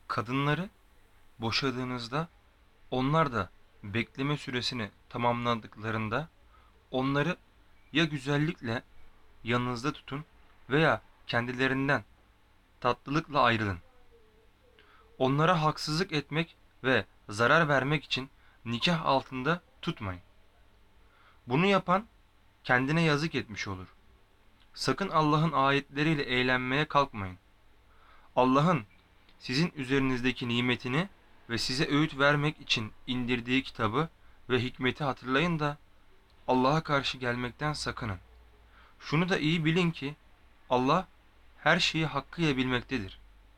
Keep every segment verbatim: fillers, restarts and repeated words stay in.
Kadınları boşadığınızda onlar da bekleme süresini tamamladıklarında onları ya güzellikle yanınızda tutun veya kendilerinden tatlılıkla ayrılın. Onlara haksızlık etmek ve zarar vermek için nikah altında tutmayın. Bunu yapan kendine yazık etmiş olur. Sakın Allah'ın ayetleriyle eğlenmeye kalkmayın. Allah'ın sizin üzerinizdeki nimetini ve size öğüt vermek için indirdiği kitabı ve hikmeti hatırlayın da Allah'a karşı gelmekten sakının. Şunu da iyi bilin ki Allah her şeyi hakkıyla bilmektedir.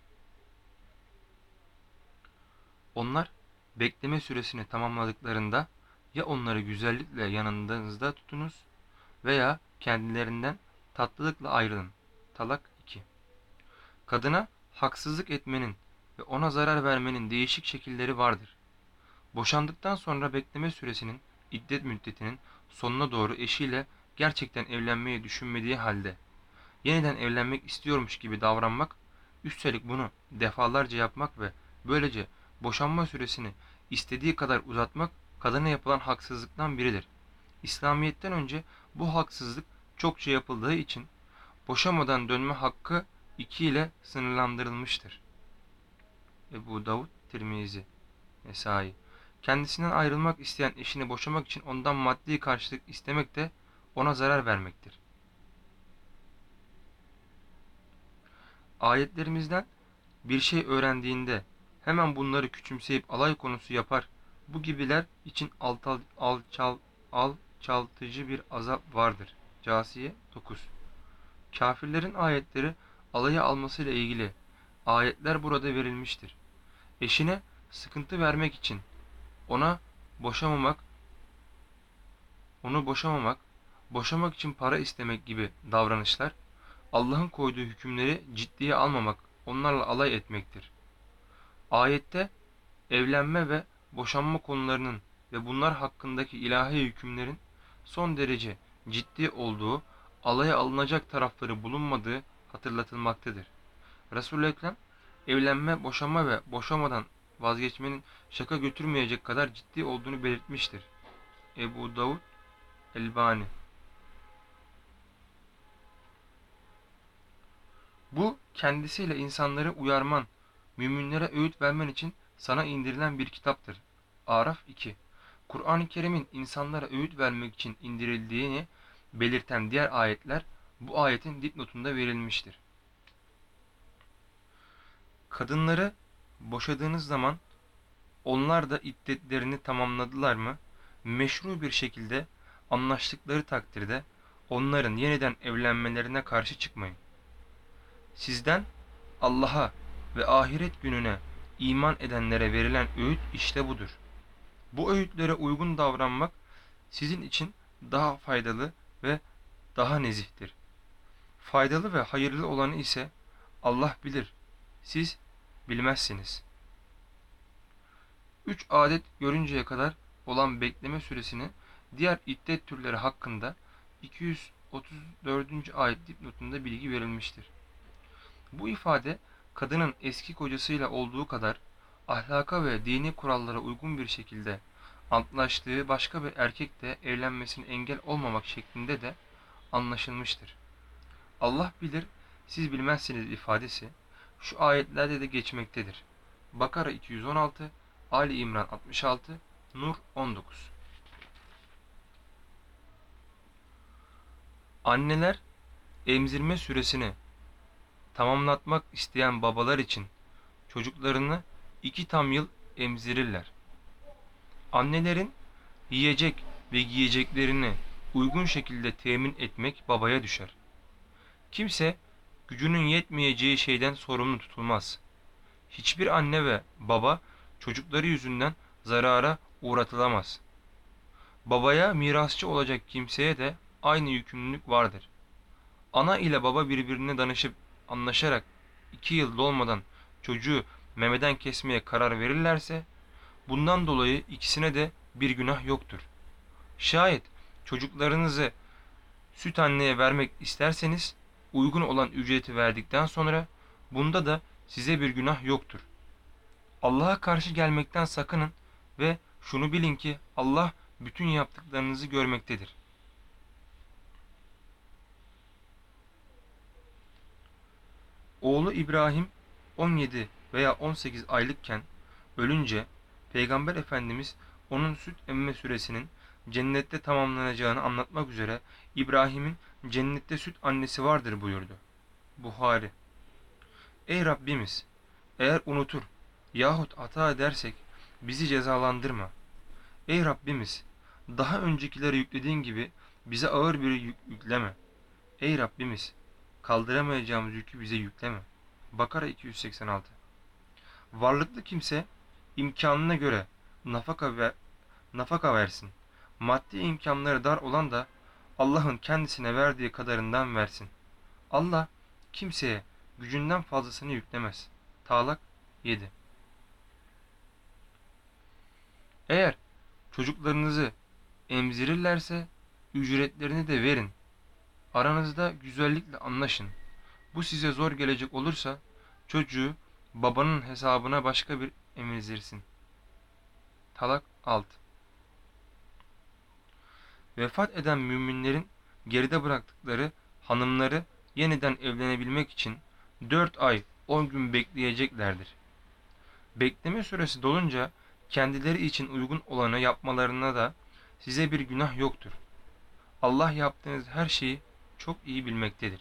Onlar bekleme süresini tamamladıklarında ya onları güzellikle yanınızda tutunuz veya kendilerinden tatlılıkla ayrılın. Talak iki. Kadına haksızlık etmenin ve ona zarar vermenin değişik şekilleri vardır. Boşandıktan sonra bekleme süresinin iddet müddetinin sonuna doğru eşiyle gerçekten evlenmeyi düşünmediği halde yeniden evlenmek istiyormuş gibi davranmak, üstelik bunu defalarca yapmak ve böylece boşanma süresini istediği kadar uzatmak kadına yapılan haksızlıktan biridir. İslamiyet'ten önce bu haksızlık çokça yapıldığı için boşamadan dönme hakkı iki ile sınırlandırılmıştır. Ebu Davud, Tirmizi, Nesai. Kendisinden ayrılmak isteyen eşini boşamak için ondan maddi karşılık istemek de ona zarar vermektir. Ayetlerimizden bir şey öğrendiğinde hemen bunları küçümseyip alay konusu yapar, bu gibiler için altal, alçal, alçaltıcı bir azap vardır. Câsiye dokuz. Kafirlerin ayetleri alaya almasıyla ilgili ayetler burada verilmiştir. Eşine sıkıntı vermek için ona boşamamak, onu boşamamak, boşamak için para istemek gibi davranışlar, Allah'ın koyduğu hükümleri ciddiye almamak, onlarla alay etmektir. Ayette evlenme ve boşanma konularının ve bunlar hakkındaki ilahi hükümlerin son derece ciddi olduğu, alaya alınacak tarafları bulunmadığı hatırlatılmaktadır. Resul-i Ekrem, evlenme, boşanma ve boşamadan vazgeçmenin şaka götürmeyecek kadar ciddi olduğunu belirtmiştir. Ebu Davud, Elbani. Bu kendisiyle insanları uyarman, müminlere öğüt vermen için sana indirilen bir kitaptır. Araf iki. Kur'an-ı Kerim'in insanlara öğüt vermek için indirildiğini belirten diğer ayetler bu ayetin dipnotunda verilmiştir. Kadınları boşadığınız zaman onlar da iddetlerini tamamladılar mı, meşru bir şekilde anlaştıkları takdirde onların yeniden evlenmelerine karşı çıkmayın. Sizden Allah'a ve ahiret gününe iman edenlere verilen öğüt işte budur. Bu öğütlere uygun davranmak sizin için daha faydalı ve daha nezihtir. Faydalı ve hayırlı olanı ise Allah bilir, siz bilmezsiniz. Üç adet görünceye kadar olan bekleme süresini diğer iddet türleri hakkında iki yüz otuz dördüncü ayet dipnotunda bilgi verilmiştir. Bu ifade kadının eski kocasıyla olduğu kadar ahlaka ve dini kurallara uygun bir şekilde antlaştığı başka bir erkekle evlenmesine engel olmamak şeklinde de anlaşılmıştır. Allah bilir, siz bilmezsiniz ifadesi şu ayetlerde de geçmektedir. Bakara iki yüz on altı, Ali İmran altmış altı, Nur on dokuz. Anneler emzirme süresini tamamlatmak isteyen babalar için çocuklarını iki tam yıl emzirirler. Annelerin yiyecek ve giyeceklerini uygun şekilde temin etmek babaya düşer. Kimse gücünün yetmeyeceği şeyden sorumlu tutulmaz. Hiçbir anne ve baba çocukları yüzünden zarara uğratılamaz. Babaya mirasçı olacak kimseye de aynı yükümlülük vardır. Ana ile baba birbirine danışıp anlaşarak iki yıl dolmadan çocuğu memeden kesmeye karar verirlerse bundan dolayı ikisine de bir günah yoktur. Şayet çocuklarınızı süt anneye vermek isterseniz uygun olan ücreti verdikten sonra bunda da size bir günah yoktur. Allah'a karşı gelmekten sakının ve şunu bilin ki Allah bütün yaptıklarınızı görmektedir. Oğlu İbrahim on yedi veya on sekiz aylıkken ölünce Peygamber Efendimiz onun süt emme süresinin cennette tamamlanacağını anlatmak üzere İbrahim'in cennette süt annesi vardır buyurdu. Buhari. Ey Rabbimiz! Eğer unutur yahut hata edersek bizi cezalandırma. Ey Rabbimiz! Daha öncekilere yüklediğin gibi bize ağır bir yük yükleme. Ey Rabbimiz! Kaldıramayacağımız yükü bize yükleme. Bakara iki yüz seksen altı. Varlıklı kimse imkanına göre nafaka ver, nafaka versin. Maddi imkanları dar olan da Allah'ın kendisine verdiği kadarından versin. Allah kimseye gücünden fazlasını yüklemez. Talak yedi. Eğer çocuklarınızı emzirirlerse ücretlerini de verin. Aranızda güzellikle anlaşın. Bu size zor gelecek olursa çocuğu babanın hesabına başka bir emzirsin. Talak altı. Vefat eden müminlerin geride bıraktıkları hanımları yeniden evlenebilmek için dört ay on gün bekleyeceklerdir. Bekleme süresi dolunca kendileri için uygun olanı yapmalarına da size bir günah yoktur. Allah yaptığınız her şeyi çok iyi bilmektedir.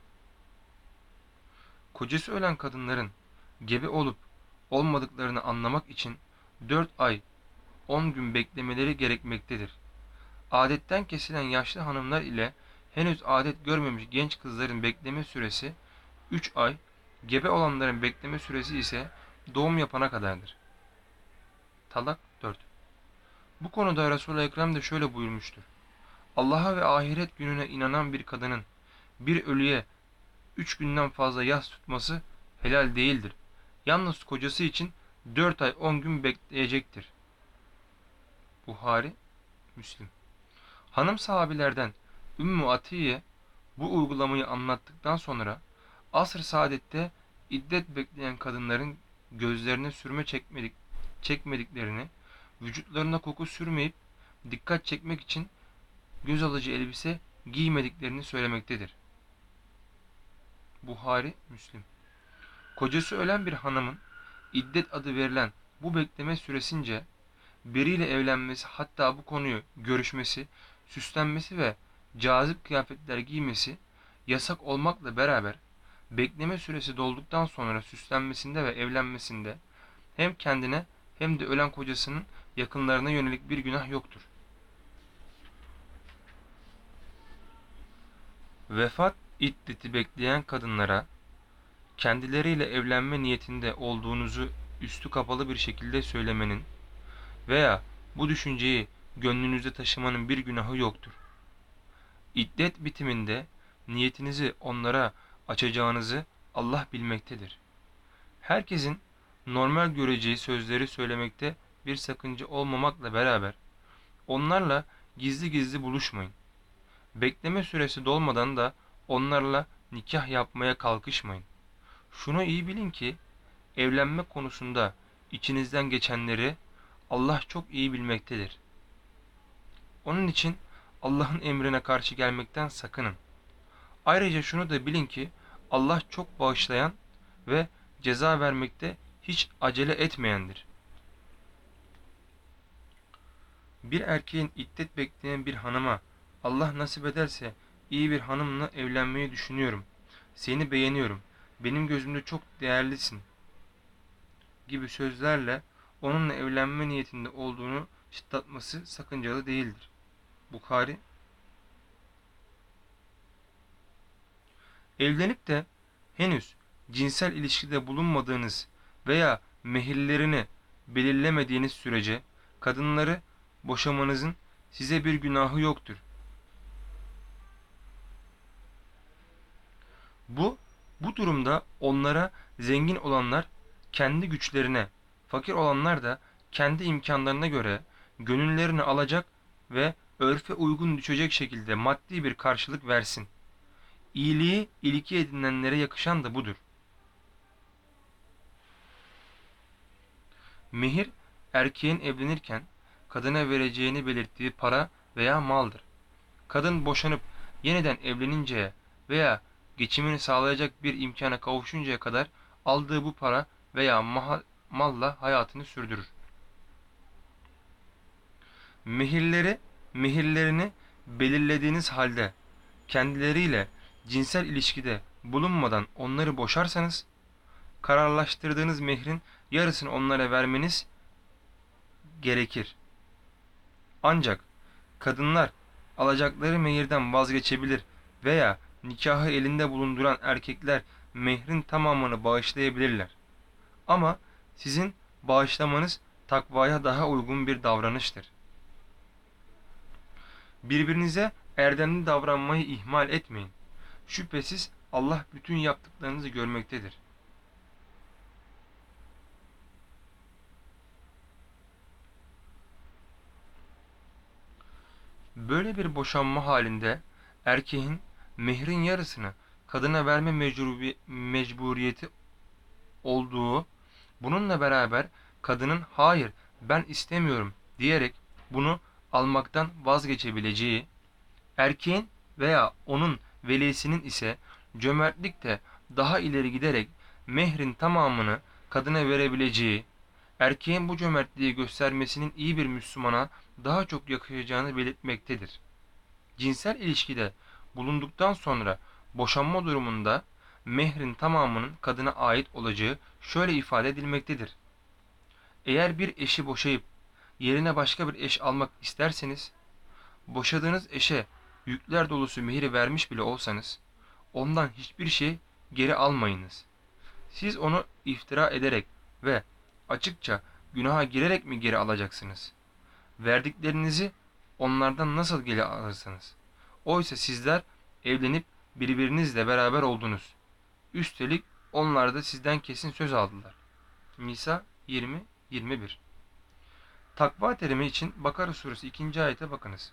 Kocası ölen kadınların gebe olup olmadıklarını anlamak için dört ay on gün beklemeleri gerekmektedir. Adetten kesilen yaşlı hanımlar ile henüz adet görmemiş genç kızların bekleme süresi üç ay, gebe olanların bekleme süresi ise doğum yapana kadardır. Talak dört. Bu konuda Resul-i Ekrem de şöyle buyurmuştur. Allah'a ve ahiret gününe inanan bir kadının bir ölüye üç günden fazla yas tutması helal değildir. Yalnız kocası için dört ay on gün bekleyecektir. Buhari, Müslim. Hanım sahabilerden Ümmü Atiye bu uygulamayı anlattıktan sonra asr-ı saadette iddet bekleyen kadınların gözlerine sürme çekmedik, çekmediklerini, vücutlarına koku sürmeyip dikkat çekmek için göz alıcı elbise giymediklerini söylemektedir. Buhari, Müslim. Kocası ölen bir hanımın iddet adı verilen bu bekleme süresince biriyle evlenmesi, hatta bu konuyu görüşmesi, süslenmesi ve cazip kıyafetler giymesi yasak olmakla beraber bekleme süresi dolduktan sonra süslenmesinde ve evlenmesinde hem kendine hem de ölen kocasının yakınlarına yönelik bir günah yoktur. Vefat iddeti bekleyen kadınlara kendileriyle evlenme niyetinde olduğunuzu üstü kapalı bir şekilde söylemenin veya bu düşünceyi gönlünüzde taşımanın bir günahı yoktur. İddet bitiminde niyetinizi onlara açacağınızı Allah bilmektedir. Herkesin normal göreceği sözleri söylemekte bir sakınca olmamakla beraber onlarla gizli gizli buluşmayın. Bekleme süresi dolmadan da onlarla nikah yapmaya kalkışmayın. Şunu iyi bilin ki evlenme konusunda içinizden geçenleri Allah çok iyi bilmektedir. Onun için Allah'ın emrine karşı gelmekten sakının. Ayrıca şunu da bilin ki Allah çok bağışlayan ve ceza vermekte hiç acele etmeyendir. Bir erkeğin iddet bekleyen bir hanıma Allah nasip ederse iyi bir hanımla evlenmeyi düşünüyorum. Seni beğeniyorum. Benim gözümde çok değerlisin gibi sözlerle onunla evlenme niyetinde olduğunu çıtlatması sakıncalı değildir. Bukhari. Evlenip de henüz cinsel ilişkide bulunmadığınız veya mehirlerini belirlemediğiniz sürece kadınları boşamanızın size bir günahı yoktur. Bu, bu durumda onlara zengin olanlar kendi güçlerine, fakir olanlar da kendi imkanlarına göre gönüllerini alacak ve örfe uygun düşecek şekilde maddi bir karşılık versin. İyiliği ilki edinenlere yakışan da budur. Mehir, erkeğin evlenirken kadına vereceğini belirttiği para veya maldır. Kadın boşanıp yeniden evleninceye veya geçimini sağlayacak bir imkana kavuşuncaya kadar aldığı bu para veya malla hayatını sürdürür. Mehirleri, mehirlerini belirlediğiniz halde kendileriyle cinsel ilişkide bulunmadan onları boşarsanız, kararlaştırdığınız mehrin yarısını onlara vermeniz gerekir. Ancak kadınlar alacakları mehirden vazgeçebilir veya nikahı elinde bulunduran erkekler mehrin tamamını bağışlayabilirler. Ama sizin bağışlamanız takvaya daha uygun bir davranıştır. Birbirinize erdemli davranmayı ihmal etmeyin. Şüphesiz Allah bütün yaptıklarınızı görmektedir. Böyle bir boşanma halinde erkeğin mehrin yarısını kadına verme mecburiyeti olduğu, bununla beraber kadının hayır ben istemiyorum diyerek bunu almaktan vazgeçebileceği, erkeğin veya onun velisinin ise cömertlikte daha ileri giderek mehrin tamamını kadına verebileceği, erkeğin bu cömertliği göstermesinin iyi bir Müslümana daha çok yakışacağını belirtmektedir. Cinsel ilişkide bulunduktan sonra boşanma durumunda mehrin tamamının kadına ait olacağı şöyle ifade edilmektedir. Eğer bir eşi boşayıp yerine başka bir eş almak isterseniz, boşadığınız eşe yükler dolusu mehir vermiş bile olsanız, ondan hiçbir şey geri almayınız. Siz onu iftira ederek ve açıkça günaha girerek mi geri alacaksınız? Verdiklerinizi onlardan nasıl geri alırsınız? Oysa sizler evlenip birbirinizle beraber oldunuz. Üstelik onlar da sizden kesin söz aldılar. Nisa yirmi yirmi bir. Takva terimi için Bakara suresi ikinci ayete bakınız.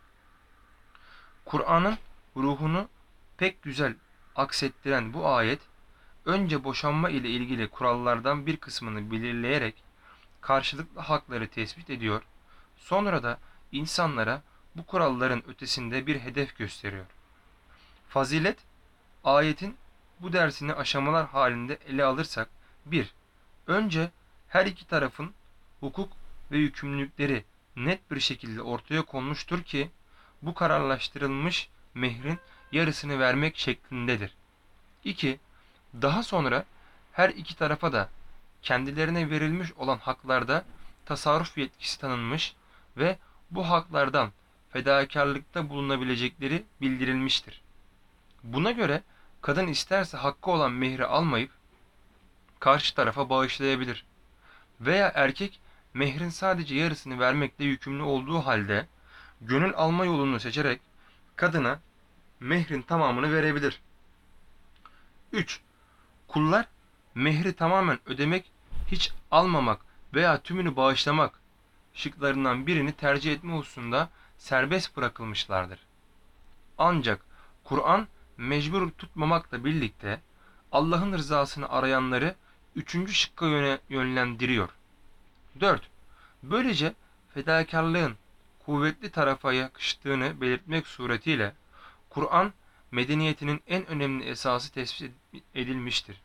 Kur'an'ın ruhunu pek güzel aksettiren bu ayet, önce boşanma ile ilgili kurallardan bir kısmını belirleyerek karşılıklı hakları tespit ediyor, sonra da insanlara bu kuralların ötesinde bir hedef gösteriyor. Fazilet, ayetin bu dersini aşamalar halinde ele alırsak, bir. Önce her iki tarafın hukuk ve yükümlülükleri net bir şekilde ortaya konmuştur ki, bu kararlaştırılmış mehrin yarısını vermek şeklindedir. iki. Daha sonra her iki tarafa da kendilerine verilmiş olan haklarda tasarruf yetkisi tanınmış ve bu haklardan fedakarlıkta bulunabilecekleri bildirilmiştir. Buna göre kadın isterse hakkı olan mehri almayıp karşı tarafa bağışlayabilir veya erkek mehrin sadece yarısını vermekle yükümlü olduğu halde gönül alma yolunu seçerek kadına mehrin tamamını verebilir. üç. Kullar mehri tamamen ödemek, hiç almamak veya tümünü bağışlamak şıklarından birini tercih etme hususunda serbest bırakılmışlardır. Ancak Kur'an mecbur tutmamakla birlikte Allah'ın rızasını arayanları üçüncü şıkka yönlendiriyor. dört. Böylece fedakarlığın kuvvetli tarafa yakıştığını belirtmek suretiyle Kur'an medeniyetinin en önemli esası tespit edilmiştir.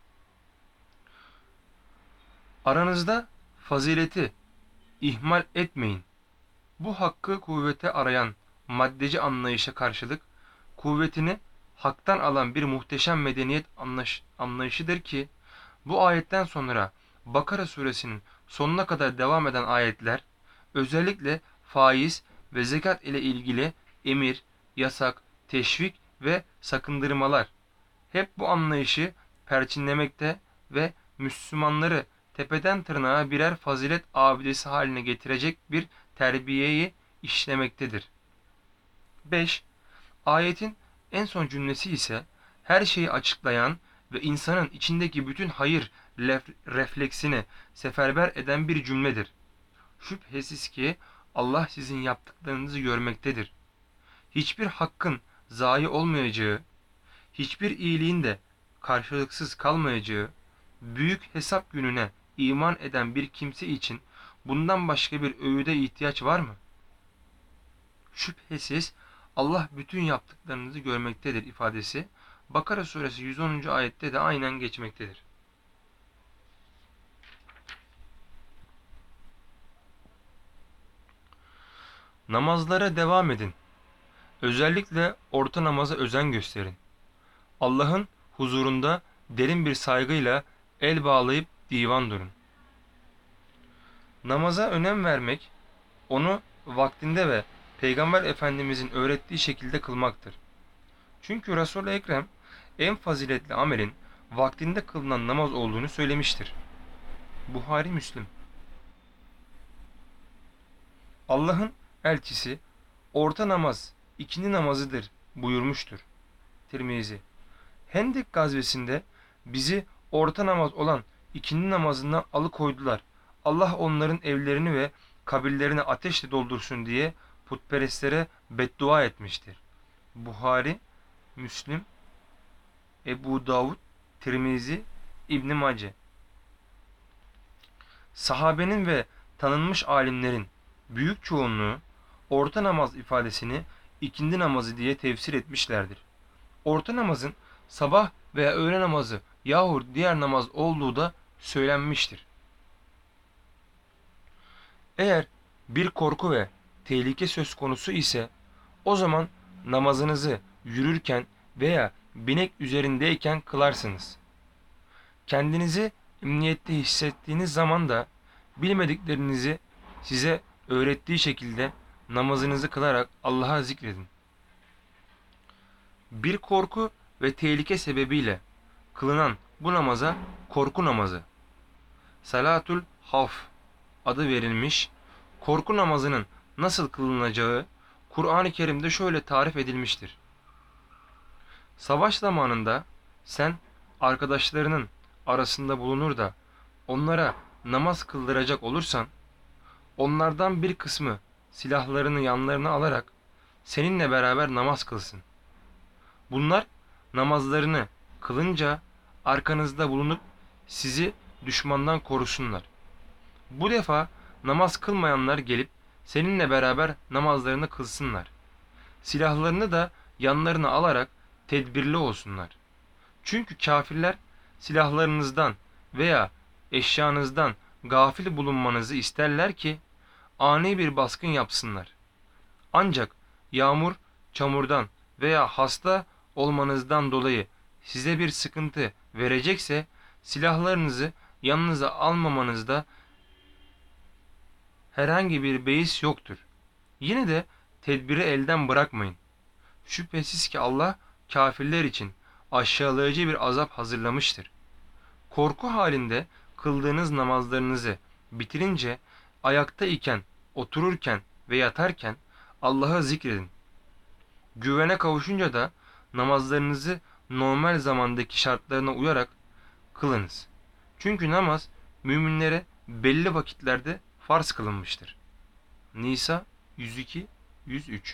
Aranızda fazileti ihmal etmeyin. Bu hakkı kuvvete arayan maddeci anlayışa karşılık kuvvetini haktan alan bir muhteşem medeniyet anlayış, anlayışıdır ki bu ayetten sonra Bakara suresinin sonuna kadar devam eden ayetler özellikle faiz ve zekat ile ilgili emir, yasak, teşvik ve sakındırmalar hep bu anlayışı perçinlemekte ve Müslümanları tepeden tırnağa birer fazilet abidesi haline getirecek bir terbiyeyi işlemektedir. beş. Ayetin en son cümlesi ise her şeyi açıklayan ve insanın içindeki bütün hayır refleksini seferber eden bir cümledir. Şüphesiz ki Allah sizin yaptıklarınızı görmektedir. Hiçbir hakkın zayi olmayacağı, hiçbir iyiliğin de karşılıksız kalmayacağı büyük hesap gününe iman eden bir kimse için bundan başka bir öğüde ihtiyaç var mı? Şüphesiz Allah bütün yaptıklarınızı görmektedir ifadesi Bakara suresi yüz onuncu ayette de aynen geçmektedir. Namazlara devam edin. Özellikle orta namaza özen gösterin. Allah'ın huzurunda derin bir saygıyla el bağlayıp divan durun. Namaza önem vermek, onu vaktinde ve Peygamber Efendimizin öğrettiği şekilde kılmaktır. Çünkü Resul-i Ekrem en faziletli amelin vaktinde kılınan namaz olduğunu söylemiştir. Buhari Müslim. Allah'ın elçisi orta namaz ikindi namazıdır buyurmuştur. Tirmizi. Hendek gazvesinde bizi orta namaz olan ikindi namazından alıkoydular. Allah onların evlerini ve kabirlerini ateşle doldursun diye putperestlere beddua etmiştir. Buhari, Müslim, Ebu Davud, Tirmizi, İbn Mace. Sahabenin ve tanınmış alimlerin büyük çoğunluğu orta namaz ifadesini ikindi namazı diye tefsir etmişlerdir. Orta namazın sabah veya öğle namazı yahut diğer namaz olduğu da söylenmiştir. Eğer bir korku ve tehlike söz konusu ise o zaman namazınızı yürürken veya binek üzerindeyken kılarsınız. Kendinizi emniyette hissettiğiniz zaman da bilmediklerinizi size öğrettiği şekilde namazınızı kılarak Allah'a zikredin. Bir korku ve tehlike sebebiyle kılınan bu namaza korku namazı, Salatul Havf adı verilmiş. Korku namazının nasıl kılınacağı Kur'an-ı Kerim'de şöyle tarif edilmiştir. Savaş zamanında sen arkadaşlarının arasında bulunur da onlara namaz kıldıracak olursan, onlardan bir kısmı silahlarını yanlarına alarak seninle beraber namaz kılsın. Bunlar namazlarını kılınca arkanızda bulunup sizi düşmandan korusunlar. Bu defa namaz kılmayanlar gelip seninle beraber namazlarını kılsınlar. Silahlarını da yanlarına alarak tedbirli olsunlar. Çünkü kafirler silahlarınızdan veya eşyanızdan gafil bulunmanızı isterler ki ani bir baskın yapsınlar. Ancak yağmur, çamurdan veya hasta olmanızdan dolayı size bir sıkıntı verecekse silahlarınızı yanınıza almamanızda herhangi bir beis yoktur. Yine de tedbiri elden bırakmayın. Şüphesiz ki Allah kafirler için aşağılayıcı bir azap hazırlamıştır. Korku halinde kıldığınız namazlarınızı bitirince ayakta iken, otururken ve yatarken Allah'ı zikredin. Güvene kavuşunca da namazlarınızı normal zamandaki şartlarına uyarak kılınız. Çünkü namaz müminlere belli vakitlerde farz kılınmıştır. Nisa yüz iki yüz üç.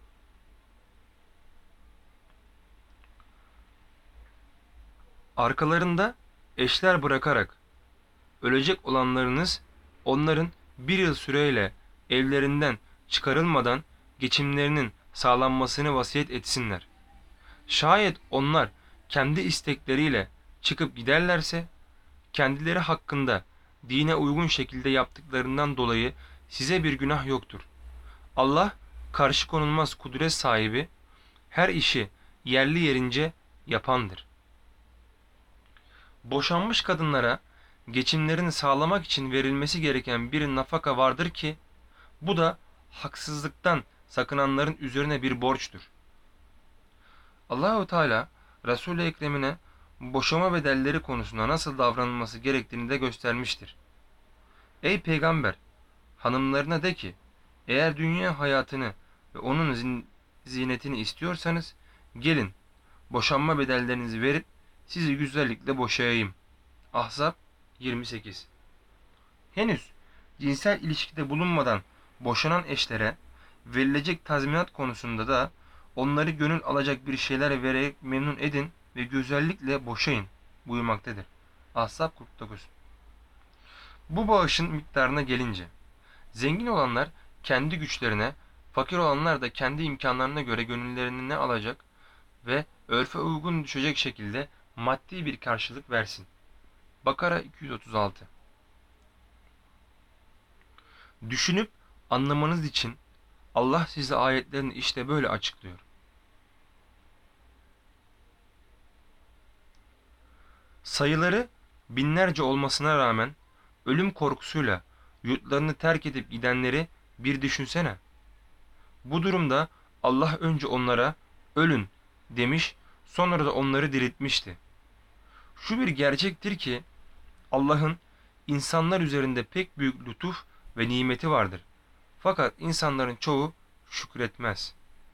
Arkalarında eşler bırakarak ölecek olanlarınız onların bir yıl süreyle evlerinden çıkarılmadan geçimlerinin sağlanmasını vasiyet etsinler. Şayet onlar kendi istekleriyle çıkıp giderlerse kendileri hakkında dine uygun şekilde yaptıklarından dolayı size bir günah yoktur. Allah karşı konulmaz kudret sahibi, her işi yerli yerince yapandır. Boşanmış kadınlara geçimlerini sağlamak için verilmesi gereken bir nafaka vardır ki bu da haksızlıktan sakınanların üzerine bir borçtur. Allahu Teala Resul-i Ekrem'ine boşama bedelleri konusunda nasıl davranılması gerektiğini de göstermiştir. Ey peygamber, hanımlarına de ki, eğer dünya hayatını ve onun zin zinetini istiyorsanız gelin boşanma bedellerinizi verip sizi güzellikle boşayayım. Ahzab yirmi sekiz. Henüz cinsel ilişkide bulunmadan boşanan eşlere verilecek tazminat konusunda da onları gönül alacak bir şeyler vererek memnun edin ve güzellikle boşayın buyurmaktadır. Ahzab kırk dokuz. Bu bağışın miktarına gelince, zengin olanlar kendi güçlerine, fakir olanlar da kendi imkanlarına göre gönüllerini ne alacak ve örfe uygun düşecek şekilde maddi bir karşılık versin. Bakara iki yüz otuz altı. Düşünüp anlamanız için Allah size ayetlerini işte böyle açıklıyor. Sayıları binlerce olmasına rağmen ölüm korkusuyla yurtlarını terk edip gidenleri bir düşünsene. Bu durumda Allah önce onlara ölün demiş, sonra da onları diriltmişti. Şu bir gerçektir ki Allah'ın insanlar üzerinde pek büyük lütuf ve nimeti vardır. Fakat insanların çoğu şükretmez.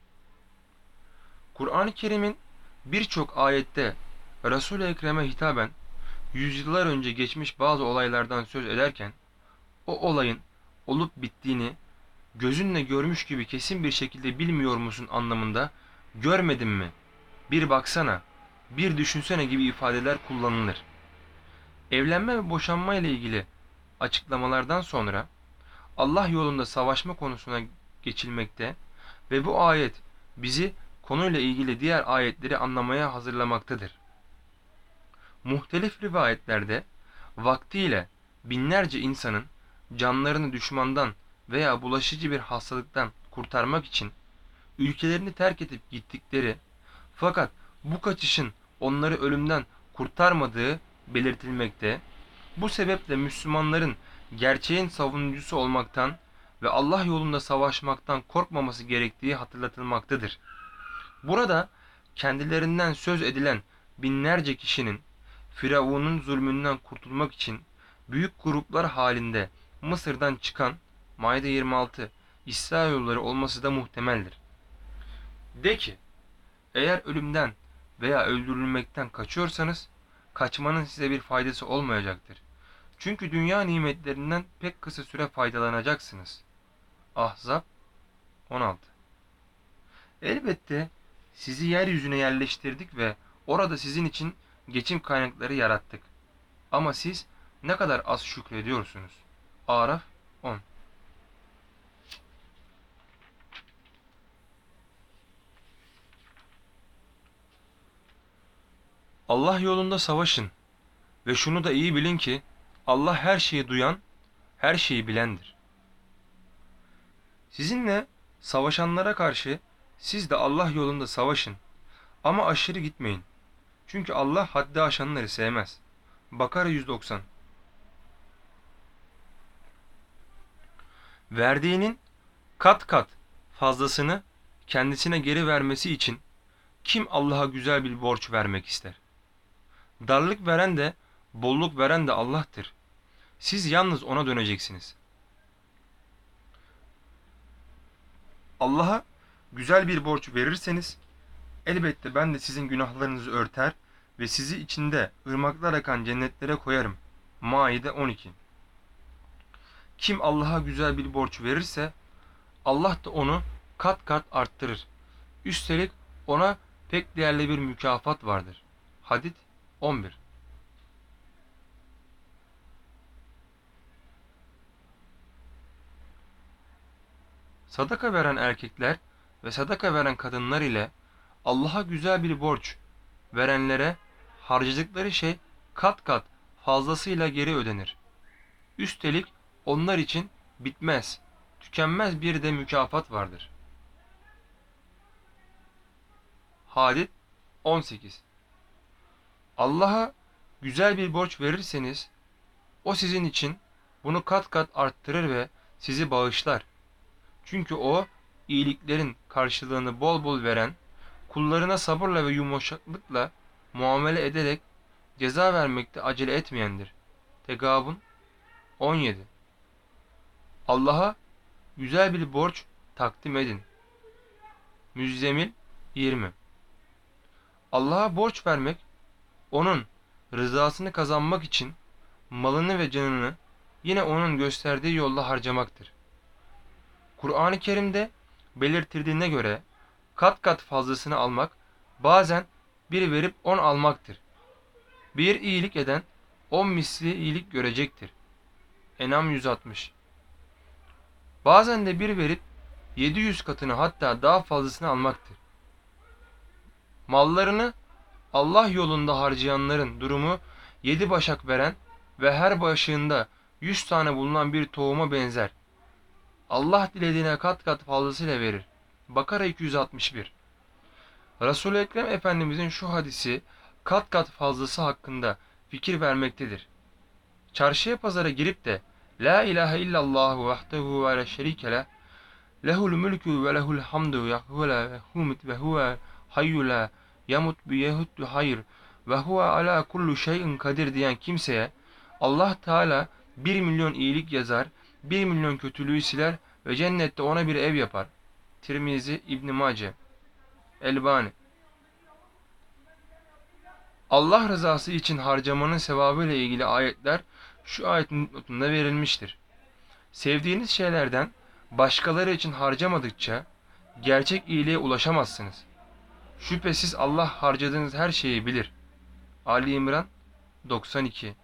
Kur'an-ı Kerim'in birçok ayette Resul-i Ekrem'e hitaben yüzyıllar önce geçmiş bazı olaylardan söz ederken o olayın olup bittiğini gözünle görmüş gibi kesin bir şekilde bilmiyor musun anlamında görmedin mi, bir baksana, bir düşünsene gibi ifadeler kullanılır. Evlenme ve boşanma ile ilgili açıklamalardan sonra Allah yolunda savaşma konusuna geçilmekte ve bu ayet bizi konuyla ilgili diğer ayetleri anlamaya hazırlamaktadır. Muhtelif rivayetlerde vaktiyle binlerce insanın canlarını düşmandan veya bulaşıcı bir hastalıktan kurtarmak için ülkelerini terk edip gittikleri fakat bu kaçışın onları ölümden kurtarmadığı belirtilmekte. Bu sebeple Müslümanların gerçeğin savunucusu olmaktan ve Allah yolunda savaşmaktan korkmaması gerektiği hatırlatılmaktadır. Burada kendilerinden söz edilen binlerce kişinin Firavun'un zulmünden kurtulmak için büyük gruplar halinde Mısır'dan çıkan Maide yirmi altı İsrailoğulları olması da muhtemeldir. De ki, eğer ölümden veya öldürülmekten kaçıyorsanız kaçmanın size bir faydası olmayacaktır. Çünkü dünya nimetlerinden pek kısa süre faydalanacaksınız. Ahzab on altı. Elbette sizi yeryüzüne yerleştirdik ve orada sizin için geçim kaynakları yarattık. Ama siz ne kadar az şükrediyorsunuz. Araf on. Allah yolunda savaşın ve şunu da iyi bilin ki Allah her şeyi duyan, her şeyi bilendir. Sizinle savaşanlara karşı siz de Allah yolunda savaşın ama aşırı gitmeyin. Çünkü Allah haddi aşanları sevmez. Bakara yüz doksan. Verdiğinin kat kat fazlasını kendisine geri vermesi için kim Allah'a güzel bir borç vermek ister? Darlık veren de bolluk veren de Allah'tır. Siz yalnız ona döneceksiniz. Allah'a güzel bir borç verirseniz elbette ben de sizin günahlarınızı örter ve sizi içinde ırmaklar akan cennetlere koyarım. Maide on iki. Kim Allah'a güzel bir borç verirse Allah da onu kat kat arttırır. Üstelik ona pek değerli bir mükafat vardır. Hadid on bir. Sadaka veren erkekler ve sadaka veren kadınlar ile Allah'a güzel bir borç verenlere harcadıkları şey kat kat fazlasıyla geri ödenir. Üstelik onlar için bitmez, tükenmez bir de mükafat vardır. Hadid on sekiz. Allah'a güzel bir borç verirseniz o sizin için bunu kat kat arttırır ve sizi bağışlar. Çünkü o iyiliklerin karşılığını bol bol veren, kullarına sabırla ve yumuşaklıkla muamele ederek ceza vermekte acele etmeyendir. Tegabun on yedi. Allah'a güzel bir borç takdim edin. Müzzemil yirmi. Allah'a borç vermek, onun rızasını kazanmak için malını ve canını yine onun gösterdiği yolda harcamaktır. Kur'an-ı Kerim'de belirtildiğine göre kat kat fazlasını almak bazen bir verip on almaktır. Bir iyilik eden on misli iyilik görecektir. En'am yüz altmış. Bazen de bir verip yedi yüz katını hatta daha fazlasını almaktır. Mallarını Allah yolunda harcayanların durumu yedi başak veren ve her başığında yüz tane bulunan bir tohuma benzer. Allah dilediğine kat kat fazlasıyla verir. Bakara iki yüz altmış bir. Resul-i Ekrem Efendimizin şu hadisi kat kat fazlası hakkında fikir vermektedir. Çarşıya pazara girip de La ilahe illallah vahdehu ve la şerike leh lehul mülkü ve lehul hamdu yahvela ve humit ve huve hayyu la yamut bi yehuddu hayr ve huve ala kullu şeyin kadir diyen kimseye Allah Teala bir milyon iyilik yazar, bir milyon kötülüğü siler ve cennette ona bir ev yapar. Tirmizi, İbn Mace, Elbani. Allah rızası için harcamanın sevabı ile ilgili ayetler şu ayetin notunda verilmiştir. Sevdiğiniz şeylerden başkaları için harcamadıkça gerçek iyiliğe ulaşamazsınız. Şüphesiz Allah harcadığınız her şeyi bilir. Ali İmran doksan iki.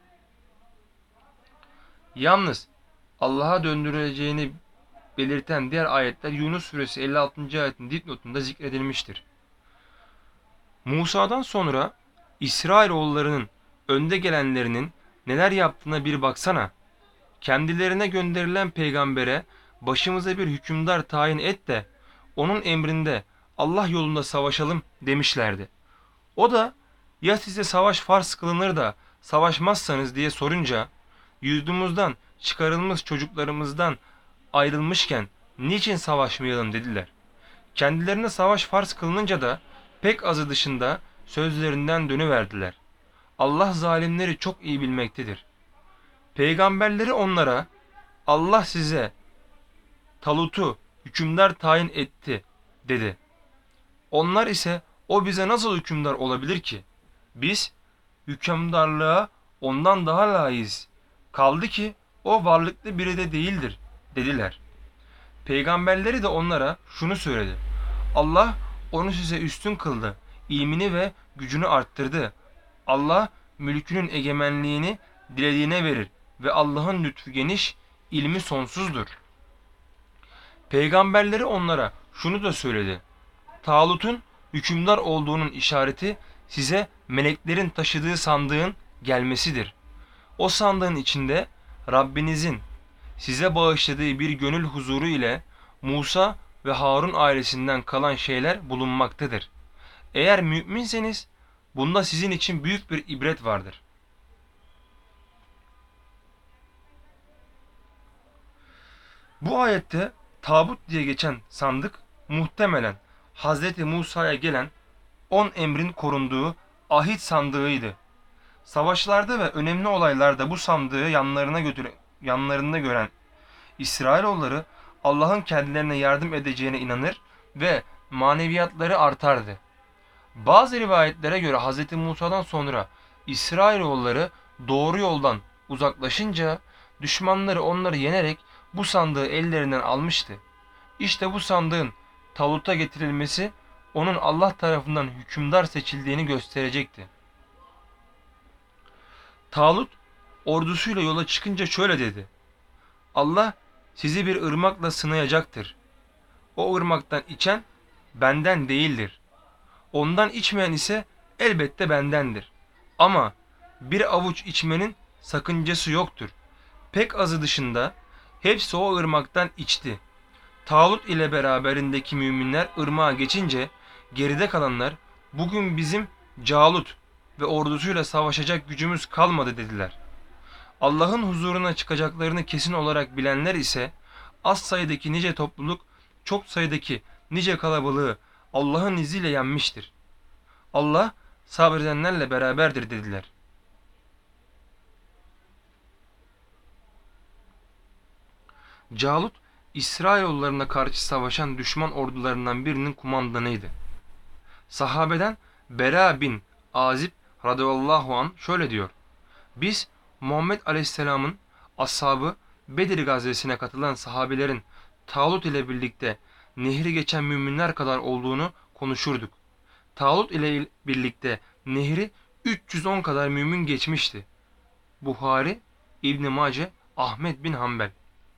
Yalnız Allah'a döndürüleceğini belirten diğer ayetler Yunus suresi elli altıncı ayetin dipnotunda zikredilmiştir. Musa'dan sonra İsrailoğullarının önde gelenlerinin neler yaptığına bir baksana. Kendilerine gönderilen peygambere başımıza bir hükümdar tayin et de onun emrinde Allah yolunda savaşalım demişlerdi. O da ya size savaş farz kılınır da savaşmazsanız diye sorunca yurdumuzdan çıkarılmış çocuklarımızdan ayrılmışken niçin savaşmayalım dediler. Kendilerine savaş farz kılınınca da pek azı dışında sözlerinden dönüverdiler. Allah zalimleri çok iyi bilmektedir. Peygamberleri onlara Allah size Talut'u hükümdar tayin etti dedi. Onlar ise o bize nasıl hükümdar olabilir ki? Biz hükümdarlığa ondan daha layığız. Kaldı ki o varlıklı biri de değildir dediler. Peygamberleri de onlara şunu söyledi. Allah onu size üstün kıldı. İlmini ve gücünü arttırdı. Allah mülkünün egemenliğini dilediğine verir ve Allah'ın lütfu geniş, ilmi sonsuzdur. Peygamberleri onlara şunu da söyledi. Talut'un hükümdar olduğunun işareti size meleklerin taşıdığı sandığın gelmesidir. O sandığın içinde Rabbinizin size bağışladığı bir gönül huzuru ile Musa ve Harun ailesinden kalan şeyler bulunmaktadır. Eğer müminseniz bunda sizin için büyük bir ibret vardır. Bu ayette tabut diye geçen sandık muhtemelen Hazreti Musa'ya gelen on emrin korunduğu ahit sandığıydı. Savaşlarda ve önemli olaylarda bu sandığı yanlarına götüren, yanlarında gören İsrailoğulları Allah'ın kendilerine yardım edeceğine inanır ve maneviyatları artardı. Bazı rivayetlere göre Hz. Musa'dan sonra İsrailoğulları doğru yoldan uzaklaşınca düşmanları onları yenerek bu sandığı ellerinden almıştı. İşte bu sandığın Talut'a getirilmesi onun Allah tarafından hükümdar seçildiğini gösterecekti. Talut ordusuyla yola çıkınca şöyle dedi. Allah sizi bir ırmakla sınayacaktır. O ırmaktan içen benden değildir. Ondan içmeyen ise elbette bendendir. Ama bir avuç içmenin sakıncası yoktur. Pek azı dışında hepsi o ırmaktan içti. Talut ile beraberindeki müminler ırmağa geçince geride kalanlar bugün bizim Calut ve ordusuyla savaşacak gücümüz kalmadı dediler. Allah'ın huzuruna çıkacaklarını kesin olarak bilenler ise az sayıdaki nice topluluk çok sayıdaki nice kalabalığı Allah'ın izniyle yenmiştir. Allah sabredenlerle beraberdir dediler. Calut İsrailoğullarına karşı savaşan düşman ordularından birinin kumandanıydı. Sahabeden Bera bin Azib radıyallahu anh şöyle diyor. Biz Muhammed Aleyhisselam'ın ashabı Bedir gazvesine katılan sahabelerin Talut ile birlikte nehri geçen müminler kadar olduğunu konuşurduk. Talut ile birlikte nehri üç yüz on kadar mümin geçmişti. Buhari, İbn Mace Ahmet bin Hanbel.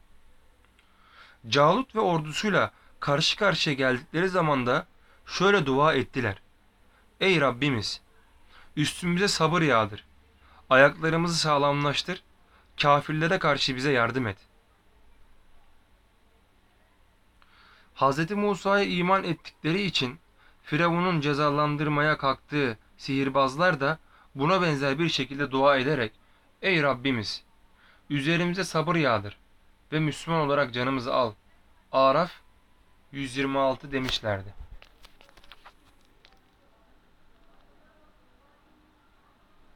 Calut ve ordusuyla karşı karşıya geldikleri zamanda şöyle dua ettiler: Ey Rabbimiz! Üstümüze sabır yağdır. Ayaklarımızı sağlamlaştır. Kafirlere karşı bize yardım et. Hz. Musa'ya iman ettikleri için Firavun'un cezalandırmaya kalktığı sihirbazlar da buna benzer bir şekilde dua ederek Ey Rabbimiz! Üzerimize sabır yağdır ve Müslüman olarak canımızı al. Araf yüz yirmi altı demişlerdi.